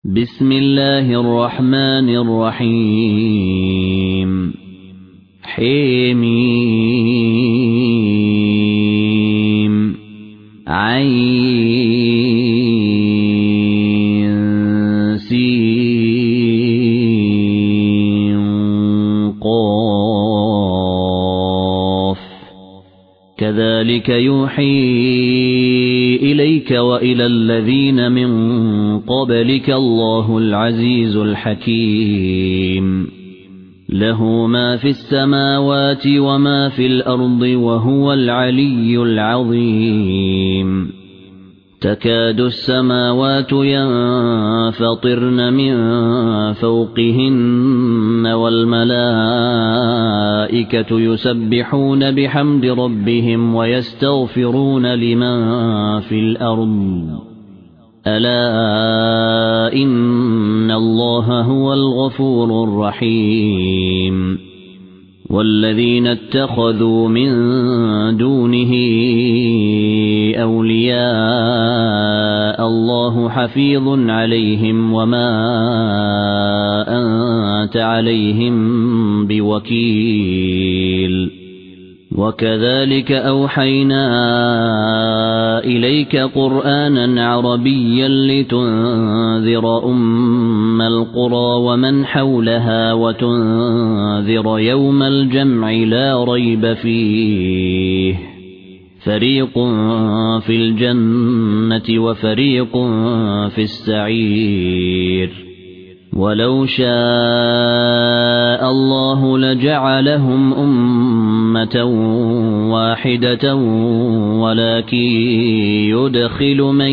بسم الله الرحمن الرحيم حميم عين سين قاف كذلك يوحي إليك وإلى الذين من قبلك الله العزيز الحكيم له ما في السماوات وما في الأرض وهو العلي العظيم تكاد السماوات ينفطرن من فوقهن والملائكة يسبحون بحمد ربهم ويستغفرون لمن في الأرض ألا إن الله هو الغفور الرحيم والذين اتخذوا من دونه أولياء الله حفيظ عليهم وما أنت عليهم بوكيل وكذلك أوحينا إليك قرآنا عربيا لتنذر أم القرى ومن حولها وتنذر يوم الجمع لا ريب فيه فريق في الجنة وفريق في السعير ولو شاء الله لجعلهم أمة واحدة ولكن يدخل من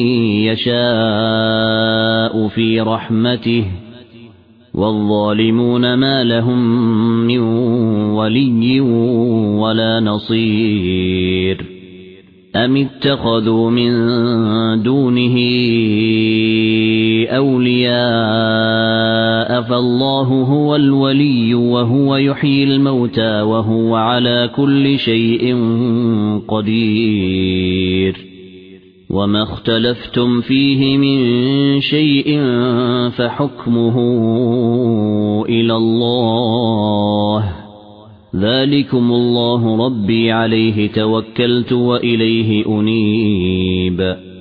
يشاء في رحمته والظالمون ما لهم من ولي ولا نصير أم اتخذوا من دونه أولياء فالله هو الولي وهو يحيي الموتى وهو على كل شيء قدير وما اختلفتم فيه من شيء فحكمه إلى الله ذلكم الله ربي عليه توكلت وإليه أنيب